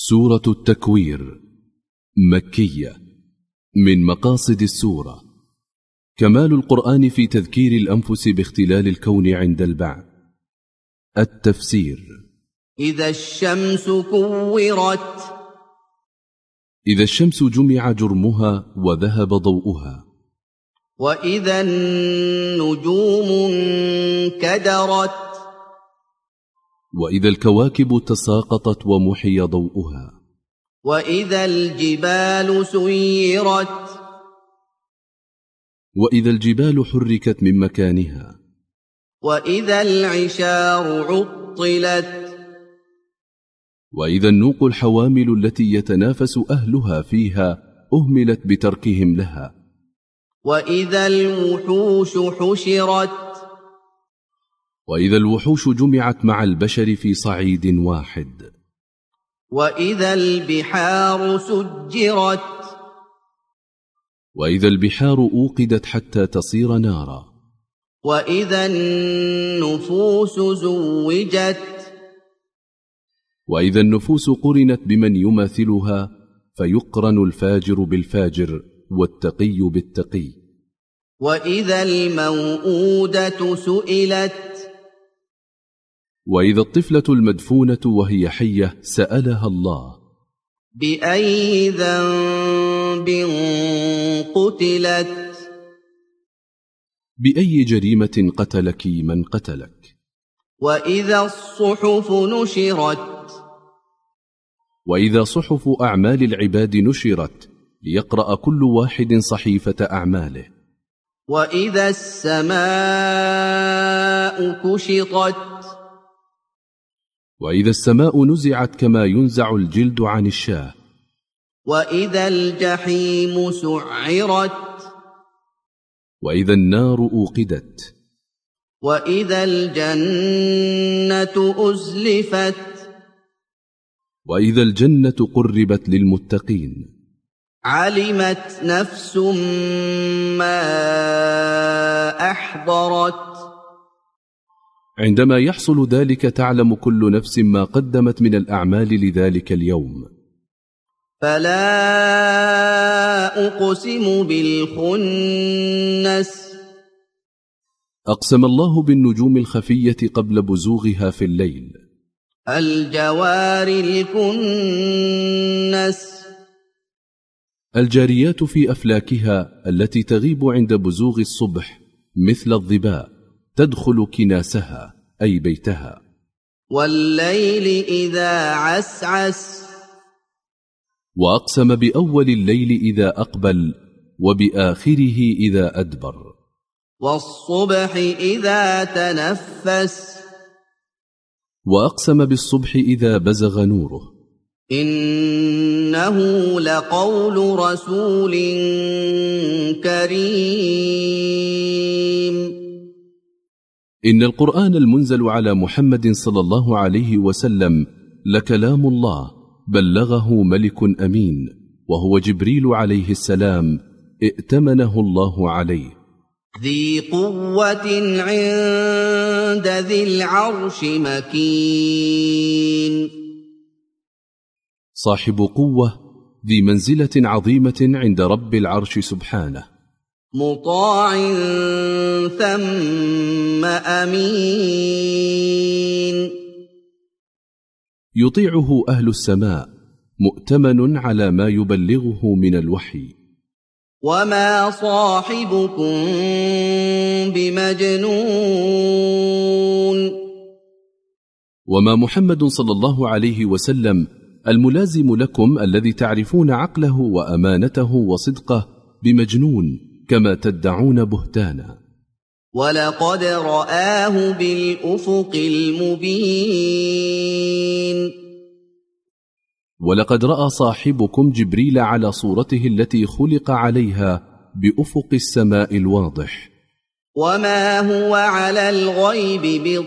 سورة التكوير مكية. من مقاصد السورة كمال القرآن في تذكير الأنفس باختلال الكون عند البعث. التفسير: إذا الشمس كورت، إذا الشمس جمع جرمها وذهب ضوءها. وإذا النجوم انكدرت، وإذا الكواكب تساقطت ومحي ضوءها. وإذا الجبال سيرت، وإذا الجبال حركت من مكانها. وإذا العشار عطلت، وإذا النوق الحوامل التي يتنافس أهلها فيها أهملت بتركهم لها. وإذا الوحوش حشرت، وإذا الوحوش جمعت مع البشر في صعيد واحد. وإذا البحار سجرت، وإذا البحار أوقدت حتى تصير نارا. وإذا النفوس زوجت، وإذا النفوس قرنت بمن يماثلها فيقرن الفاجر بالفاجر والتقي بالتقي. وإذا الموءودة سئلت، وإذا الطفلة المدفونة وهي حية سألها الله: بأي ذنب قتلت، بأي جريمة قتلك من قتلك. وإذا الصحف نشرت، وإذا صحف أعمال العباد نشرت ليقرأ كل واحد صحيفة أعماله. وإذا السماء كشطت، وإذا السماء نزعت كما ينزع الجلد عن الشاة. وإذا الجحيم سعرت، وإذا النار أوقدت. وإذا الجنة أزلفت، وإذا الجنة قربت للمتقين. علمت نفس ما أحضرت، عندما يحصل ذلك تعلم كل نفس ما قدمت من الأعمال لذلك اليوم. فلا أقسم بالخنس، أقسم الله بالنجوم الخفية قبل بزوغها في الليل. الجوار الكنس، الجاريات في أفلاكها التي تغيب عند بزوغ الصبح مثل الظباء تدخل كناسها أي بيتها. والليل إذا عسعس، وأقسم بأول الليل إذا أقبل وبآخره إذا أدبر. والصبح إذا تنفس، وأقسم بالصبح إذا بزغ نوره. إنه لقول رسول كريم. إن القرآن المنزل على محمد صلى الله عليه وسلم لكلام الله بلغه ملك أمين وهو جبريل عليه السلام ائتمنه الله عليه. ذي قوة عند ذي العرش مكين. صاحب قوة ذي منزلة عظيمة عند رب العرش سبحانه. مطاع ثم أمين. يطيعه أهل السماء مؤتمن على ما يبلغه من الوحي. وما صاحبكم بمجنون. وما محمد صلى الله عليه وسلم الملازم لكم الذي تعرفون عقله وأمانته وصدقه بمجنون كما تدعون بهتانا. ولقد رآه بالأفق المبين. ولقد رأى صاحبكم جبريل على صورته التي خلق عليها بأفق السماء الواضح. وما هو على الغيب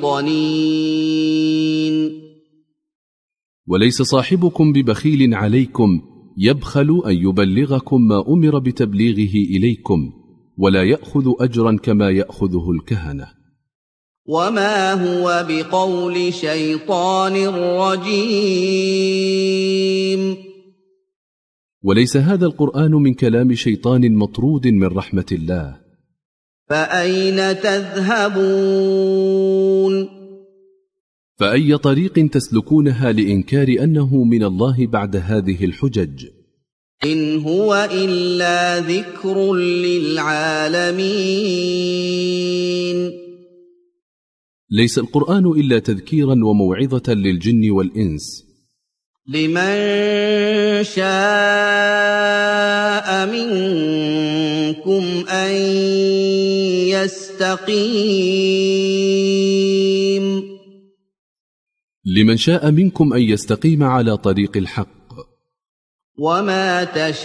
بضنين. وليس صاحبكم ببخيل عليكم يبخل أن يبلغكم ما أمر بتبليغه إليكم، ولا يأخذ أجرا كما يأخذه الكهنة. وما هو بقول شيطان رجيم. وليس هذا القرآن من كلام شيطان مطرود من رحمة الله. فأين تذهبون؟ فأي طريق تسلكونها لإنكار أنه من الله بعد هذه الحجج؟ إن هو إلا ذكر للعالمين. ليس القرآن إلا تذكيرا وموعظة للجن والإنس، لمن شاء منكم أن يستقيم. لمن شاء منكم أن يستقيم على طريق الحق. وما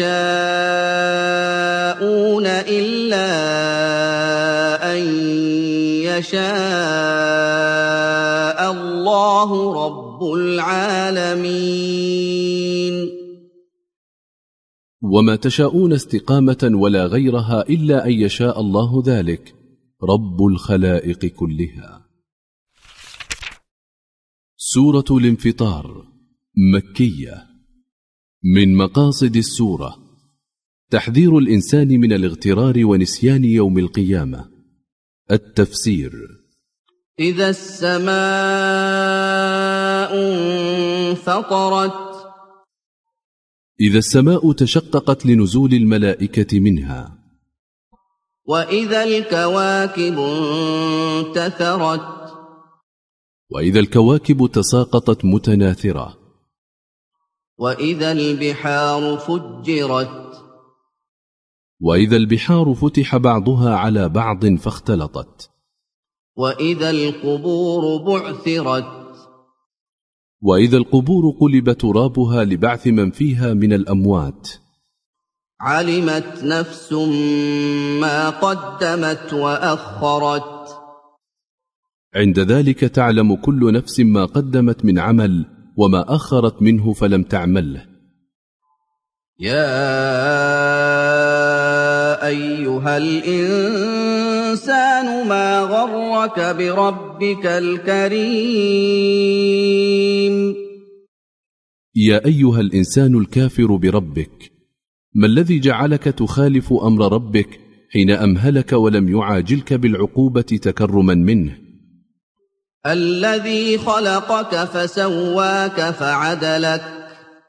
تشاءون إلا أن يشاء الله رب العالمين. وما تشاءون استقامة ولا غيرها إلا أن يشاء الله ذلك رب الخلائق كلها. سورة الانفطار مكية. من مقاصد السورة تحذير الإنسان من الاغترار ونسيان يوم القيامة. التفسير: إذا السماء انفطرت. إذا السماء تشققت لنزول الملائكة منها. وإذا الكواكب انتثرت. وإذا الكواكب تساقطت متناثرة. وإذا البحار فجرت. وإذا البحار فتح بعضها على بعض فاختلطت. وإذا القبور بعثرت. وإذا القبور قلب ترابها لبعث من فيها من الأموات. علمت نفس ما قدمت وأخرت. عند ذلك تعلم كل نفس ما قدمت من عمل وما أخرت منه فلم تعمله. يا أيها الإنسان ما غرك بربك الكريم. يا أيها الإنسان الكافر بربك، ما الذي جعلك تخالف أمر ربك حين أمهلك ولم يعاجلك بالعقوبة تكرما منه؟ الذي خلقك فسواك فعدلك.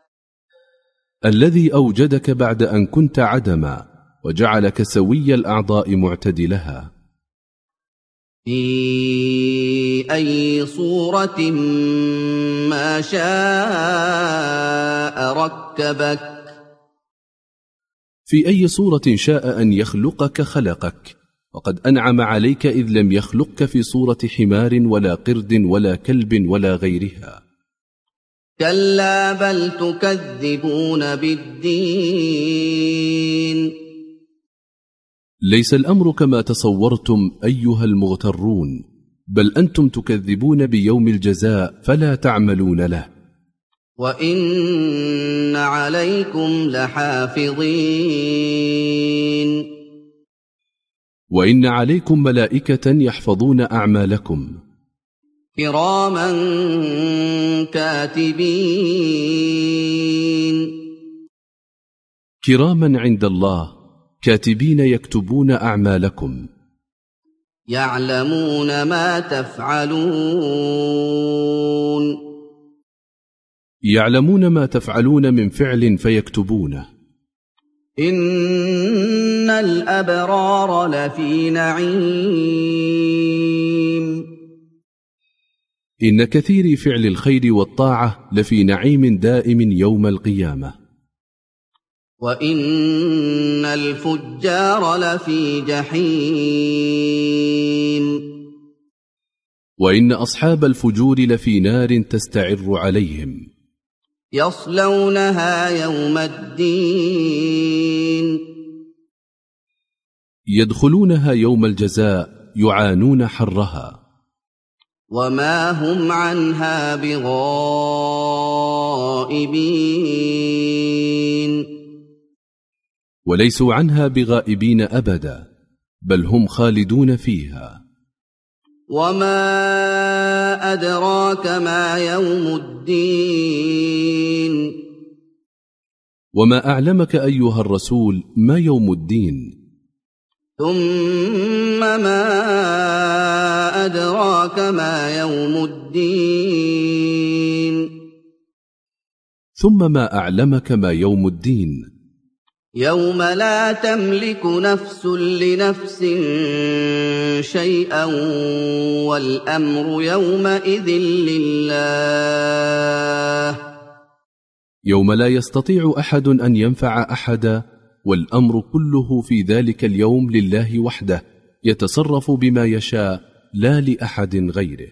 الذي أوجدك بعد أن كنت عدما وجعلك سوي الأعضاء معتدلها. في أي صورة ما شاء ركبك. في أي صورة شاء أن يخلقك خلقك، وقد أنعم عليك إذ لم يخلقك في صورة حمار ولا قرد ولا كلب ولا غيرها. كلا بل تكذبون بالدين. ليس الأمر كما تصورتم أيها المغترون، بل أنتم تكذبون بيوم الجزاء فلا تعملون له. وإن عليكم لحافظين. وإن عليكم ملائكة يحفظون أعمالكم. كراما كاتبين. كراما عند الله كاتبين يكتبون أعمالكم. يعلمون ما تفعلون. يعلمون ما تفعلون من فعل فيكتبونه. إن الأبرار لفي نعيم. إن كثير فعل الخير والطاعة لفي نعيم دائم يوم القيامة. وإن الفجار لفي جحيم. وإن أصحاب الفجور لفي نار تستعر عليهم. يصلونها يوم الدين. يدخلونها يوم الجزاء يعانون حرها. وما هم عنها بغائبين. وليسوا عنها بغائبين أبدا، بل هم خالدون فيها. وما أدراك ما يوم الدين. وما أعلمك أيها الرسول ما يوم الدين؟ ثم ما أدراك ما يوم الدين ثم ما أعلمك ما يوم الدين؟ يوم لا تملك نفس لنفس شيئا والأمر يومئذ لله. يوم لا يستطيع أحد أن ينفع أحدا، والأمر كله في ذلك اليوم لله وحده، يتصرف بما يشاء لا لأحد غيره.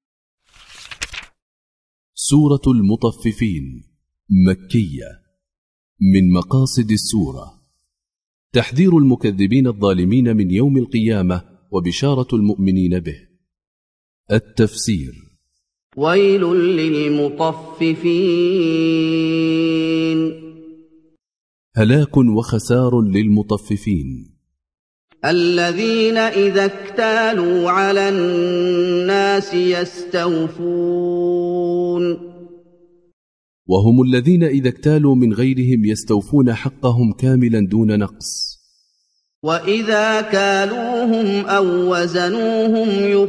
سورة المطففين مكية. من مقاصد السورة تحذير المكذبين الظالمين من يوم القيامة وبشارة المؤمنين به. التفسير: ويل للمطففين، هلاك وخسار للمطففين، الذين إذا اكتالوا على الناس يستوفون، وهم الذين إذا اكتالوا من غيرهم يستوفون حقهم كاملا دون نقص، وإذا كالوهم أو وزنوهم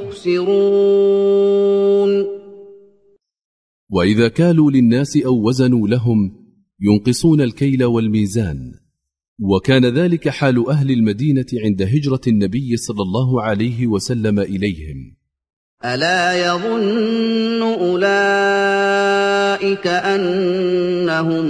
يخسرون، وإذا كالوا للناس أو وزنوا لهم ينقصون الكيل والميزان. وكان ذلك حال أهل المدينة عند هجرة النبي صلى الله عليه وسلم إليهم. ألا يظن أولئك أنهم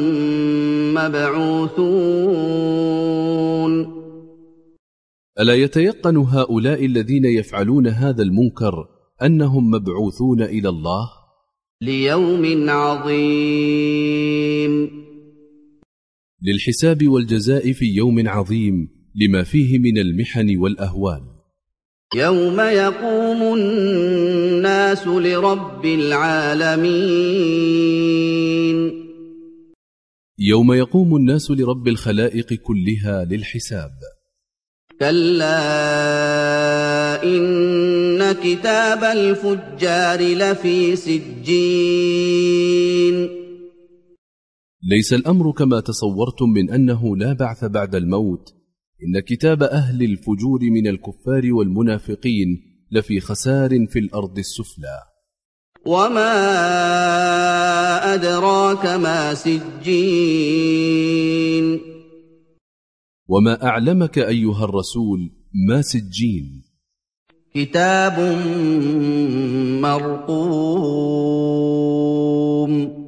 مبعوثون؟ ألا يتيقن هؤلاء الذين يفعلون هذا المنكر أنهم مبعوثون إلى الله ليوم عظيم، للحساب والجزاء في يوم عظيم لما فيه من المحن والأهوال. يوم يقوم الناس لرب العالمين، يوم يقوم الناس لرب الخلائق كلها للحساب. كلا إن كتاب الفجار لفي سجين. ليس الأمر كما تصورتم من أنه لا بعث بعد الموت، إن كتاب أهل الفجور من الكفار والمنافقين لفي خسار في الأرض السفلى. وما أدراك ما سجين، وما أعلمك أيها الرسول ما سجين؟ كتاب مرقوم،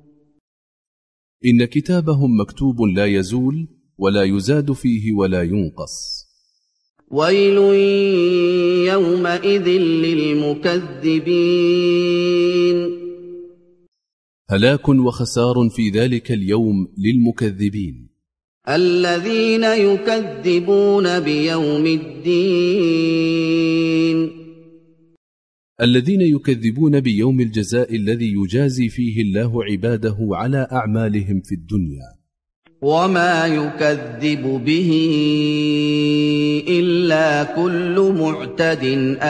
إن كتابهم مكتوب لا يزول ولا يزاد فيه ولا ينقص. ويل يومئذ للمكذبين، هلاك وخسار في ذلك اليوم للمكذبين، الذين يكذبون بيوم الدين، الذين يكذبون بيوم الجزاء الذي يجازي فيه الله عباده على أعمالهم في الدنيا. وما يكذب به إلا كل معتد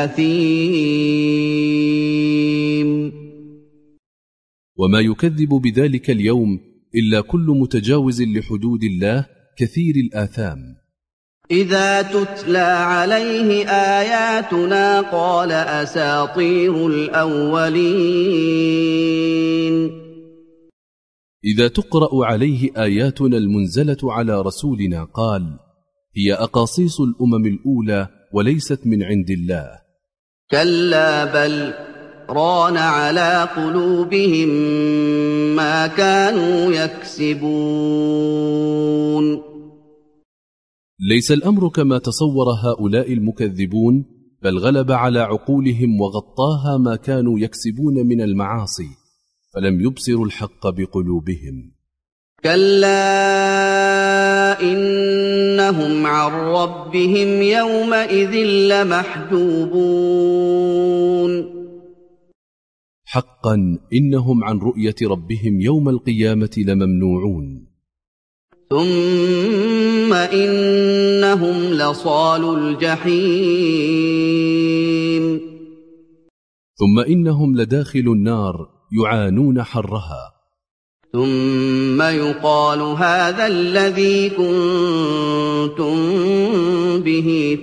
أثيم، وما يكذب بذلك اليوم إلا كل متجاوز لحدود الله كثير الآثام. إذا تتلى عليه آياتنا قال أساطير الأولين، إذا تقرأ عليه آياتنا المنزلة على رسولنا قال هي أقاصيص الأمم الأولى وليست من عند الله. كلا بل ران على قلوبهم ما كانوا يكسبون. ليس الأمر كما تصور هؤلاء المكذبون، بل غلب على عقولهم وغطاها ما كانوا يكسبون من المعاصي، فلم يبصروا الحق بقلوبهم. كلا إنهم عن ربهم يومئذ لمحجوبون. حقا إنهم عن رؤية ربهم يوم القيامة لممنوعون. ثم إنهم لصالو الجحيم، ثم إنهم لداخل النار يعانون حرها. ثم يقال هذا الذي كنتم به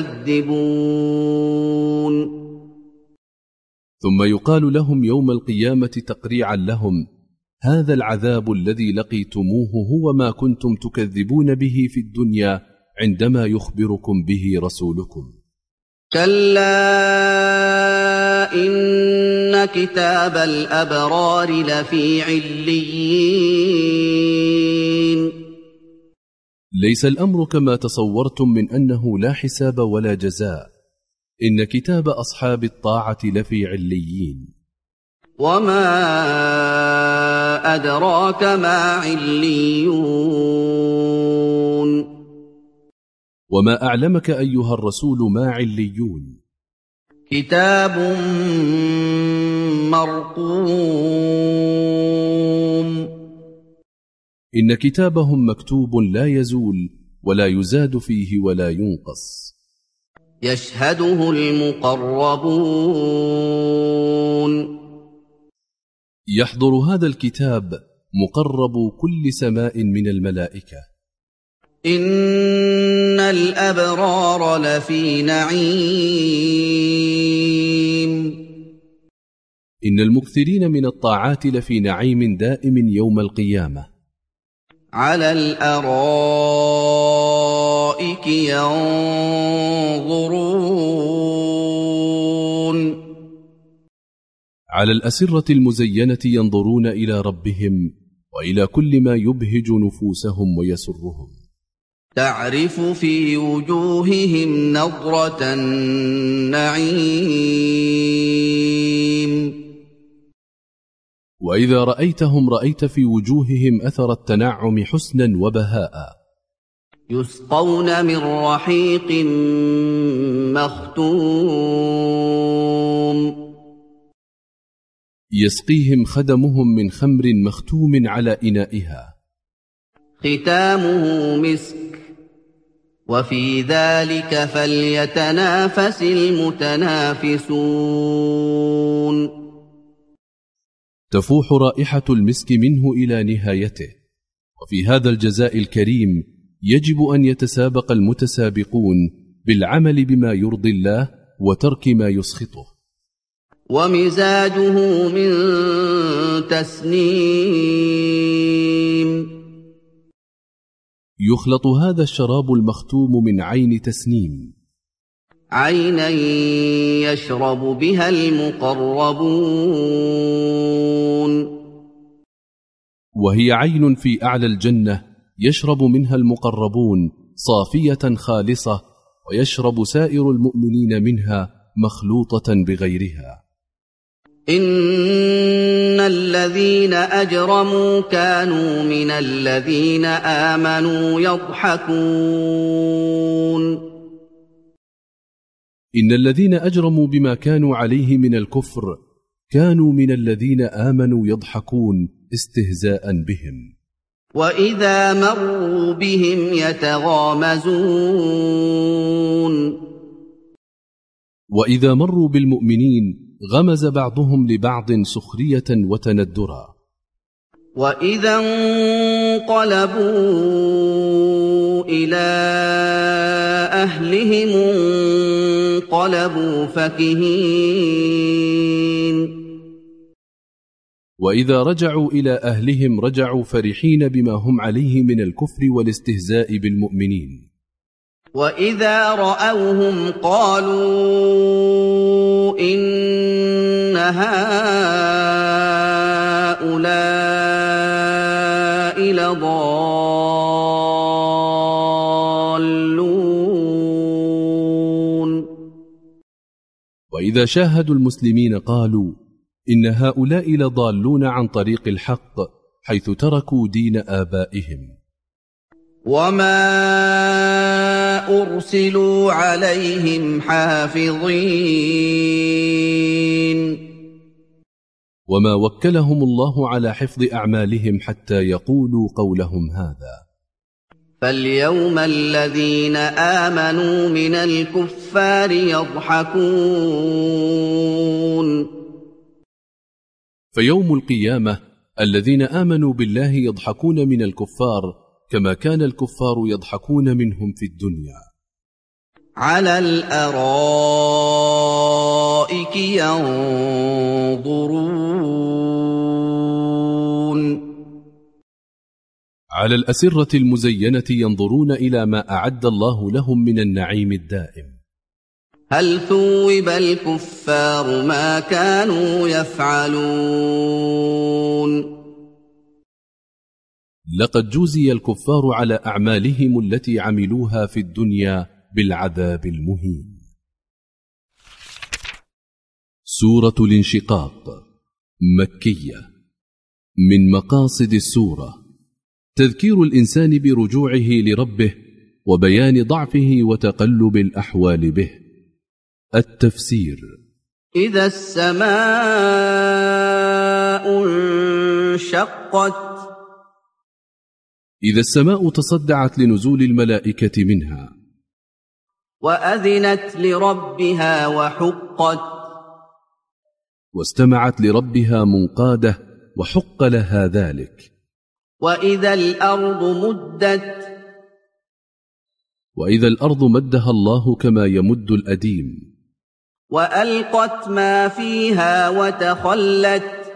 تكذبون ثم يقال لهم يوم القيامة تقريعا لهم: هذا العذاب الذي لقيتموه هو ما كنتم تكذبون به في الدنيا عندما يخبركم به رسولكم. كلا إن كتاب الأبرار لفي عليين. ليس الأمر كما تصورتم من أنه لا حساب ولا جزاء، إن كتاب أصحاب الطاعة لفي عليين. وما أدراك ما عليون. وما أعلمك أيها الرسول ما عليون. كتاب مرقوم. إن كتابهم مكتوب لا يزول ولا يزاد فيه ولا ينقص. يشهده المقربون. يحضر هذا الكتاب مقرب كل سماء من الملائكة. إن الأبرار لفي نعيم. إن المكثرين من الطاعات لفي نعيم دائم يوم القيامة. على الأرائك ينظرون. على الأسرة المزينة ينظرون إلى ربهم وإلى كل ما يبهج نفوسهم ويسرهم. تعرف في وجوههم نضرة النعيم. وإذا رأيتهم رأيت في وجوههم أثر التنعم حسنا وبهاء. يسقون من رحيق مختوم. يسقيهم خدمهم من خمر مختوم على إنائها. ختامه مسك وفي ذلك فليتنافس المتنافسون. تفوح رائحة المسك منه إلى نهايته، وفي هذا الجزاء الكريم يجب أن يتسابق المتسابقون بالعمل بما يرضي الله وترك ما يسخطه. ومزاجه من تسنيم. يخلط هذا الشراب المختوم من عين تسنيم. عينا يشرب بها المقربون. وهي عين في أعلى الجنة يشرب منها المقربون صافية خالصة، ويشرب سائر المؤمنين منها مخلوطة بغيرها. إن الذين أجرموا كانوا من الذين آمنوا يضحكون. إن الذين أجرموا بما كانوا عليه من الكفر كانوا من الذين آمنوا يضحكون استهزاء بهم. وإذا مروا بهم يتغامزون. وإذا مروا بالمؤمنين غمز بعضهم لبعض سخرية وتندرا. وإذا انقلبوا إلى أهلهم انقلبوا فكهين. وإذا رجعوا إلى أهلهم رجعوا فرحين بما هم عليه من الكفر والاستهزاء بالمؤمنين. وإذا رأوهم قالوا إن هؤلاء لضالون. وإذا شاهدوا المسلمين قالوا إن هؤلاء لضالون عن طريق الحق حيث تركوا دين آبائهم. وما أرسلوا عليهم حافظين. وما وكلهم الله على حفظ أعمالهم حتى يقولوا قولهم هذا. فاليوم الذين آمنوا من الكفار يضحكون. فيوم القيامة الذين آمنوا بالله يضحكون من الكفار كما كان الكفار يضحكون منهم في الدنيا. على الأرائك ينظرون على الأسرة المزينة ينظرون إلى ما أعد الله لهم من النعيم الدائم. هل ثوب الكفار ما كانوا يفعلون لقد جوزي الكفار على أعمالهم التي عملوها في الدنيا بالعذاب المهين. سورة الانشقاق مكية. من مقاصد السورة تذكير الإنسان برجوعه لربه وبيان ضعفه وتقلب الأحوال به. التفسير: إذا السماء انشقت إذا السماء تصدعت لنزول الملائكة منها. وأذنت لربها وحقت واستمعت لربها منقادة وحق لها ذلك. وإذا الأرض مدت وإذا الأرض مدها الله كما يمد الأديم. وألقت ما فيها وتخلت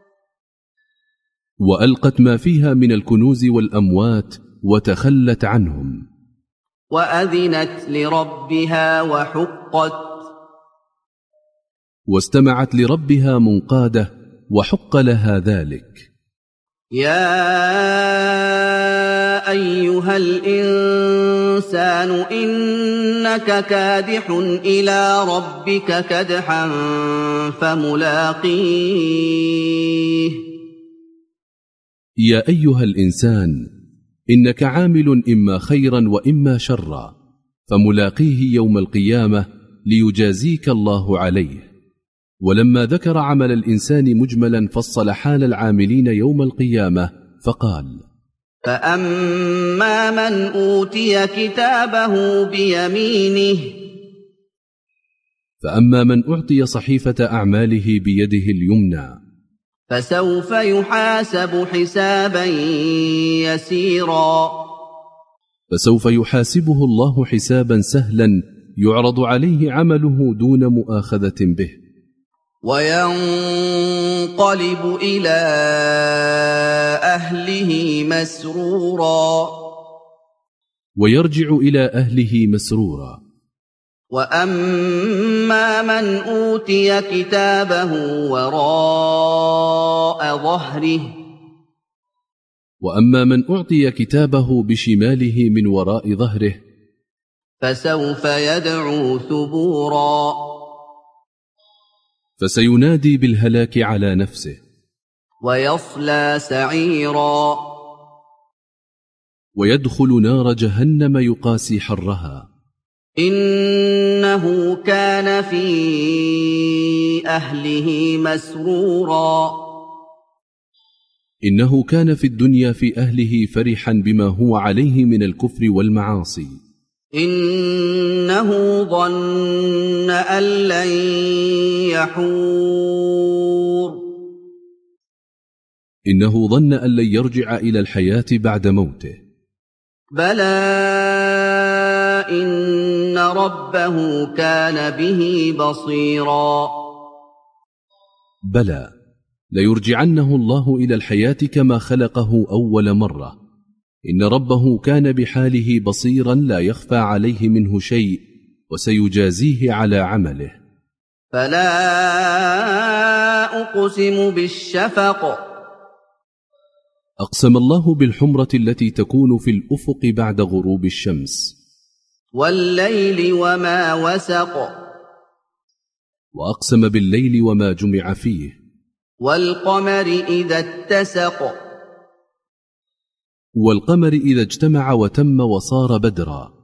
وألقت ما فيها من الكنوز والأموات وتخلت عنهم. وأذنت لربها وحقت واستمعت لربها منقادة وحق لها ذلك. يا أيها الإنسان إنك كادح إلى ربك كدحا فملاقيه يا أيها الإنسان إنك عامل إما خيرا وإما شرا فملاقيه يوم القيامة ليجازيك الله عليه. ولما ذكر عمل الإنسان مجملا فصل حال العاملين يوم القيامة فقال: فأما من أوتي كتابه بيمينه فأما من أعطي صحيفة أعماله بيده اليمنى فسوف يحاسب حسابا يسيرا فسوف يحاسبه الله حسابا سهلا يعرض عليه عمله دون مؤاخذة به. وينقلب إلى أهله مسرورا ويرجع إلى أهله مسرورا. وأما من أوتي كتابه وراء ظهره وأما من أعطي كتابه بشماله من وراء ظهره فسوف يدعو ثبورا فسينادي بالهلاك على نفسه. ويصلى سعيرا ويدخل نار جهنم يقاسي حرها. إنه كان في أهله مسرورا إنه كان في الدنيا في أهله فرحا بما هو عليه من الكفر والمعاصي. إنه ظن أن لن يحور إنه ظن أن لن يرجع إلى الحياة بعد موته. بلى إن ربه كان به بصيرا بلى ليرجعنه الله إلى الحياة كما خلقه أول مرة. إن ربه كان بحاله بصيرا لا يخفى عليه منه شيء وسيجازيه على عمله. فلا أقسم بالشفق أقسم الله بالحمرة التي تكون في الأفق بعد غروب الشمس. والليل وما وسق وأقسم بالليل وما جمع فيه. والقمر إذا اتسق والقمر إذا اجتمع وتم وصار بدرا.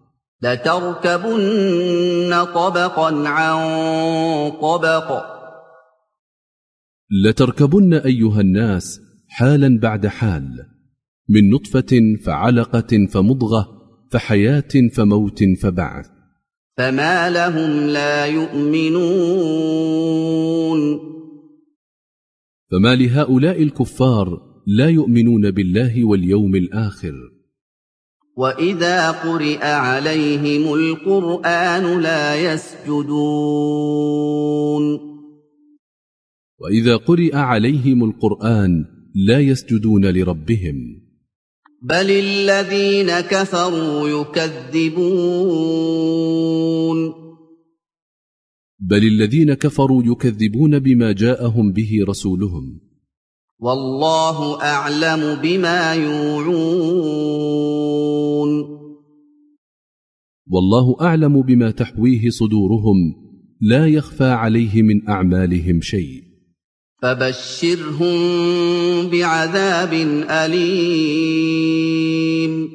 لتركبن طبقا عن طبق لتركبن أيها الناس حالا بعد حال، من نطفة فعلقة فمضغة فحياة فموت فبعث. فما لهم لا يؤمنون فما لهؤلاء الكفار لا يؤمنون بالله واليوم الآخر. وإذا قرئ عليهم القرآن لا يسجدون وإذا قرئ عليهم القرآن لا يسجدون لربهم، بل الذين كفروا يكذبون بل الذين كفروا يكذبون بما جاءهم به رسولهم، والله أعلم بما يوعون والله أعلم بما تحويه صدورهم، لا يخفى عليه من أعمالهم شيء. فبشرهم بعذاب أليم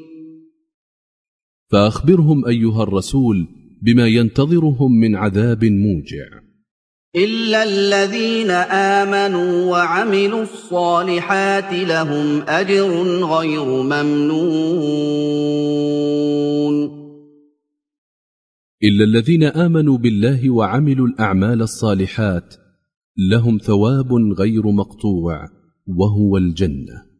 فأخبرهم أيها الرسول بما ينتظرهم من عذاب موجع. إلا الذين آمنوا وعملوا الصالحات لهم أجر غير ممنون إلا الذين آمنوا بالله وعملوا الأعمال الصالحات لهم ثواب غير مقطوع، وهو الجنة.